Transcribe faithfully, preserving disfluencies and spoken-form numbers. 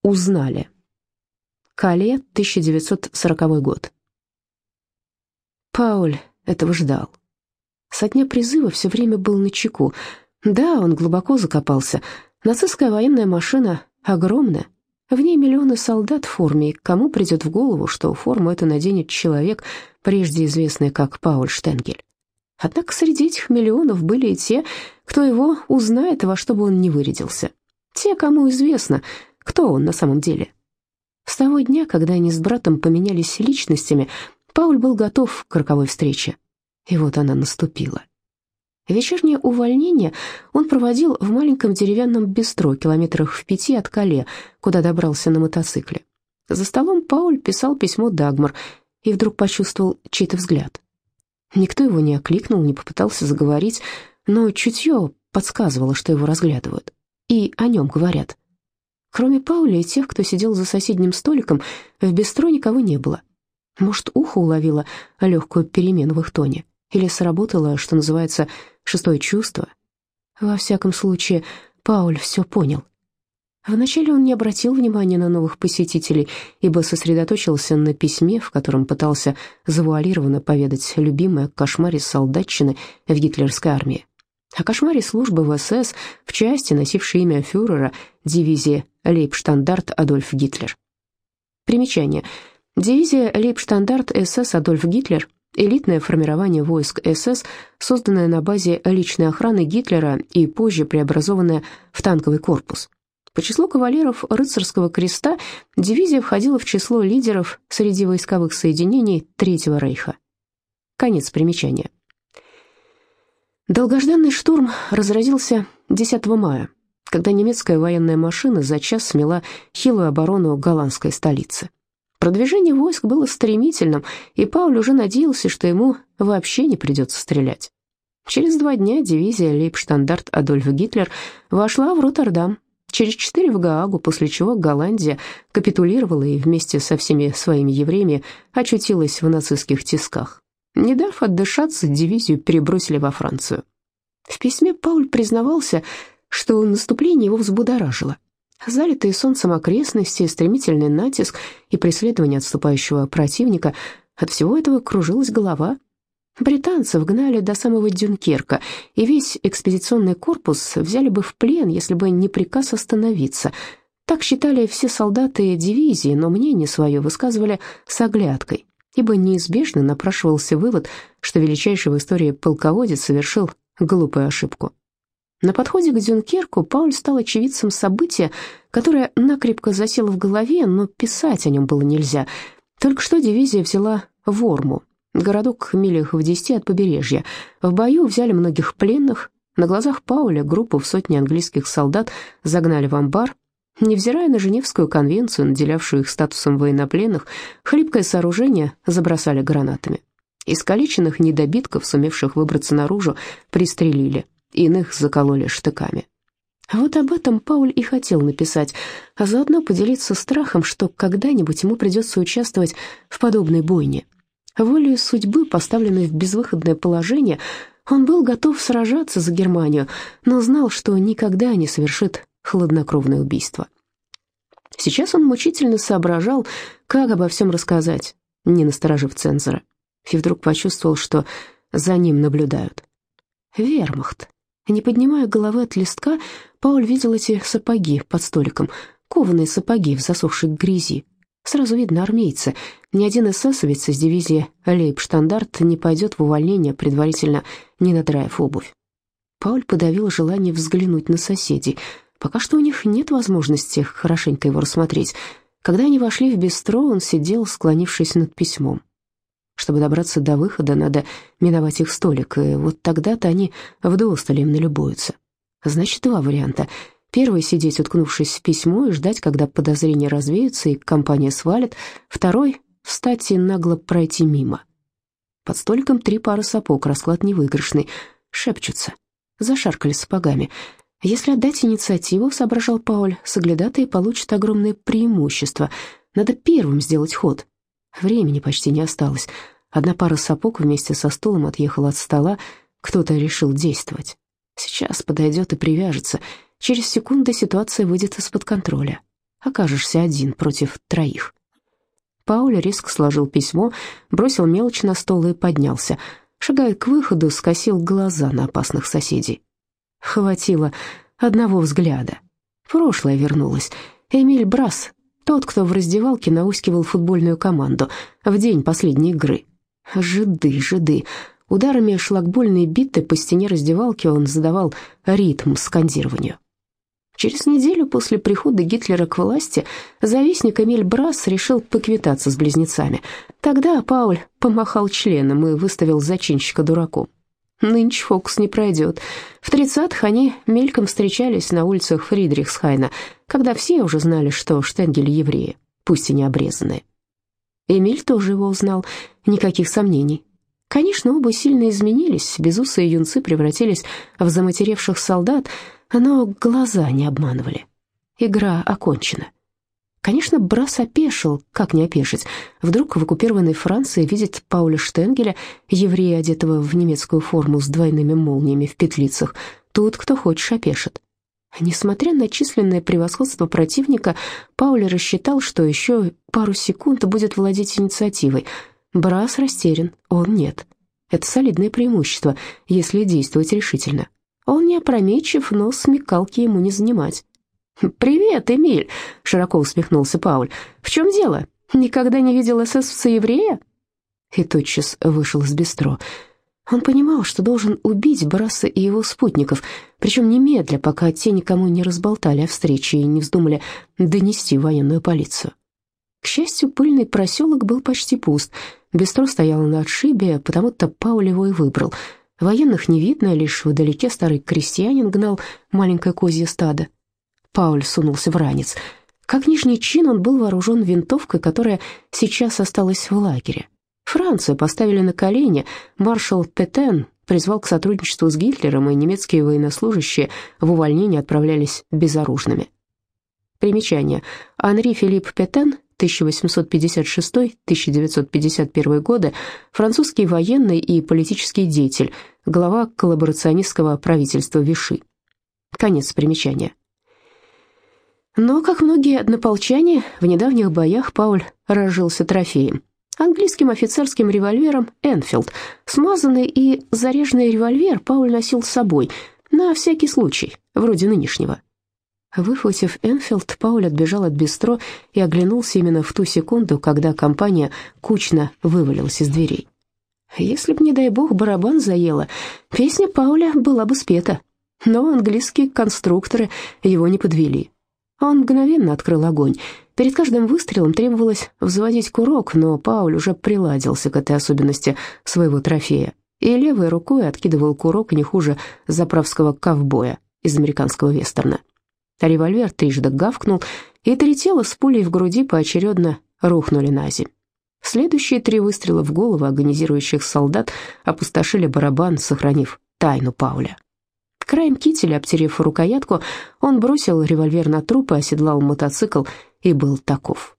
узнали. Кале, тысяча девятьсот сороковой год. Пауль этого ждал. Со дня призыва все время был начеку. Да, он глубоко закопался. Нацистская военная машина огромная. В ней миллионы солдат в форме, и кому придет в голову, что форму эту наденет человек, прежде известный как Пауль Штенгель. Однако среди этих миллионов были и те, кто его узнает, во что бы он ни вырядился. Те, кому известно, кто он на самом деле. С того дня, когда они с братом поменялись личностями, Пауль был готов к роковой встрече. И вот она наступила. Вечернее увольнение он проводил в маленьком деревянном бистро, километрах в пяти от Кале, куда добрался на мотоцикле. За столом Пауль писал письмо Дагмар и вдруг почувствовал чей-то взгляд. Никто его не окликнул, не попытался заговорить, но чутье подсказывало, что его разглядывают, и о нем говорят. Кроме Пауля и тех, кто сидел за соседним столиком, в бистро никого не было. Может, ухо уловило легкую перемену в их тоне, или сработало, что называется, шестое чувство. Во всяком случае, Пауль все понял. Вначале он не обратил внимания на новых посетителей, ибо сосредоточился на письме, в котором пытался завуалированно поведать любимое о кошмаре солдатчины в гитлеровской армии. О кошмаре службы в СС в части, носившей имя фюрера, дивизии Лейбштандарт Адольф Гитлер. Примечание. Дивизия Лейбштандарт СС Адольф Гитлер – элитное формирование войск СС, созданное на базе личной охраны Гитлера и позже преобразованное в танковый корпус. По числу кавалеров рыцарского креста дивизия входила в число лидеров среди войсковых соединений Третьего рейха. Конец примечания. Долгожданный штурм разразился десятого мая, когда немецкая военная машина за час смела хилую оборону голландской столицы. Продвижение войск было стремительным, и Пауль уже надеялся, что ему вообще не придется стрелять. Через два дня дивизия Лейбштандарт Адольф Гитлер вошла в Роттердам, через четыре в Гаагу, после чего Голландия капитулировала и вместе со всеми своими евреями очутилась в нацистских тисках. Не дав отдышаться, дивизию перебросили во Францию. В письме Пауль признавался, что наступление его взбудоражило. Залитые солнцем окрестности, стремительный натиск и преследование отступающего противника — от всего этого кружилась голова. Британцев гнали до самого Дюнкерка, и весь экспедиционный корпус взяли бы в плен, если бы не приказ остановиться. Так считали все солдаты дивизии, но мнение свое высказывали с оглядкой, ибо неизбежно напрашивался вывод, что величайший в истории полководец совершил глупую ошибку. На подходе к Дюнкерку Пауль стал очевидцем события, которое накрепко засело в голове, но писать о нем было нельзя. Только что дивизия взяла Ворму, городок в милях в десяти от побережья. В бою взяли многих пленных. На глазах Пауля группу в сотни английских солдат загнали в амбар. Невзирая на Женевскую конвенцию, наделявшую их статусом военнопленных, хлипкое сооружение забросали гранатами. Искалеченных недобитков, сумевших выбраться наружу, пристрелили, иных закололи штыками. Вот об этом Пауль и хотел написать, а заодно поделиться страхом, что когда-нибудь ему придется участвовать в подобной бойне. Волею судьбы, поставленной в безвыходное положение, он был готов сражаться за Германию, но знал, что никогда не совершит хладнокровное убийство. Сейчас он мучительно соображал, как обо всем рассказать, не насторожив цензора, и вдруг почувствовал, что за ним наблюдают. Вермахт. Не поднимая головы от листка, Пауль видел эти сапоги под столиком, кованые сапоги в засохшей грязи. Сразу видно армейцы. Ни один эсэсовец из дивизии Лейбштандарт не пойдет в увольнение, предварительно не надраив обувь. Пауль подавил желание взглянуть на соседей. Пока что у них нет возможности хорошенько его рассмотреть. Когда они вошли в бистро, он сидел, склонившись над письмом. Чтобы добраться до выхода, надо миновать их столик, и вот тогда-то они вдосталь им налюбуются. Значит, два варианта. Первый — сидеть, уткнувшись в письмо, и ждать, когда подозрения развеются и компания свалит. Второй — встать и нагло пройти мимо. Под столиком три пары сапог, расклад невыигрышный. Шепчутся, зашаркали сапогами. Если отдать инициативу, соображал Пауль, соглядатые получат огромное преимущество. Надо первым сделать ход. Времени почти не осталось. Одна пара сапог вместе со стулом отъехала от стола. Кто-то решил действовать. Сейчас подойдет и привяжется. Через секунду ситуация выйдет из-под контроля. окажешься один против троих. Пауль резко сложил письмо, бросил мелочь на стол и поднялся. Шагая к выходу, скосил глаза на опасных соседей. Хватило одного взгляда. Прошлое вернулось. Эмиль Брас, тот, кто в раздевалке наускивал футбольную команду в день последней игры. Жиды, жиды. Ударами шлагбольной биты по стене раздевалки он задавал ритм скандированию. Через неделю после прихода Гитлера к власти завистник Эмиль Брас решил поквитаться с близнецами. Тогда Пауль помахал членом и выставил зачинщика дураком. Нынче фокус не пройдет. В тридцатых они мельком встречались на улицах Фридрихсхайна, когда все уже знали, что Штенгель евреи, пусть и не обрезанные. Эмиль тоже его узнал, никаких сомнений. Конечно, оба сильно изменились, безусые юнцы превратились в заматеревших солдат, но глаза не обманывали. Игра окончена. Конечно, Брас опешил, как не опешить. Вдруг в оккупированной Франции видит Пауля Штенгеля, еврея, одетого в немецкую форму с двойными молниями в петлицах. Тут кто хочешь опешит. Несмотря на численное превосходство противника, Пауль рассчитал, что еще пару секунд будет владеть инициативой. Брас растерян, он нет. Это солидное преимущество, если действовать решительно. Он не опрометчив, но смекалки ему не занимать. «Привет, Эмиль!» — широко усмехнулся Пауль. «В чем дело? Никогда не видел эсэсовца-еврея?» И тотчас вышел из бистро. Он понимал, что должен убить Браса и его спутников, причем немедля, пока те никому не разболтали о встрече и не вздумали донести в военную полицию. К счастью, пыльный проселок был почти пуст. Бистро стояло на отшибе, потому-то Пауль его и выбрал. Военных не видно, лишь вдалеке старый крестьянин гнал маленькое козье стадо. Пауль сунулся в ранец. Как нижний чин он был вооружен винтовкой, которая сейчас осталась в лагере. Францию поставили на колени, маршал Петен призвал к сотрудничеству с Гитлером, и немецкие военнослужащие в увольнение отправлялись безоружными. Примечание. Анри Филипп Петен, тысяча восемьсот пятьдесят шестой — тысяча девятьсот пятьдесят первый годы, французский военный и политический деятель, глава коллаборационистского правительства Виши. Конец примечания. Но, как многие однополчане, в недавних боях Пауль разжился трофеем. Английским офицерским револьвером «Энфилд». Смазанный и заряженный револьвер Пауль носил с собой, на всякий случай, вроде нынешнего. Выхватив «Энфилд», Пауль отбежал от бистро и оглянулся именно в ту секунду, когда компания кучно вывалилась из дверей. Если б, не дай бог, барабан заело, песня Пауля была бы спета, но английские конструкторы его не подвели. Он мгновенно открыл огонь. Перед каждым выстрелом требовалось взводить курок, но Пауль уже приладился к этой особенности своего трофея и левой рукой откидывал курок не хуже заправского ковбоя из американского вестерна. Револьвер трижды гавкнул, и три тела с пулей в груди поочередно рухнули на землю. Следующие три выстрела в голову агонизирующих солдат опустошили барабан, сохранив тайну Пауля. Краем кителя, обтерев рукоятку, он бросил револьвер на труп и оседлал мотоцикл, и был таков.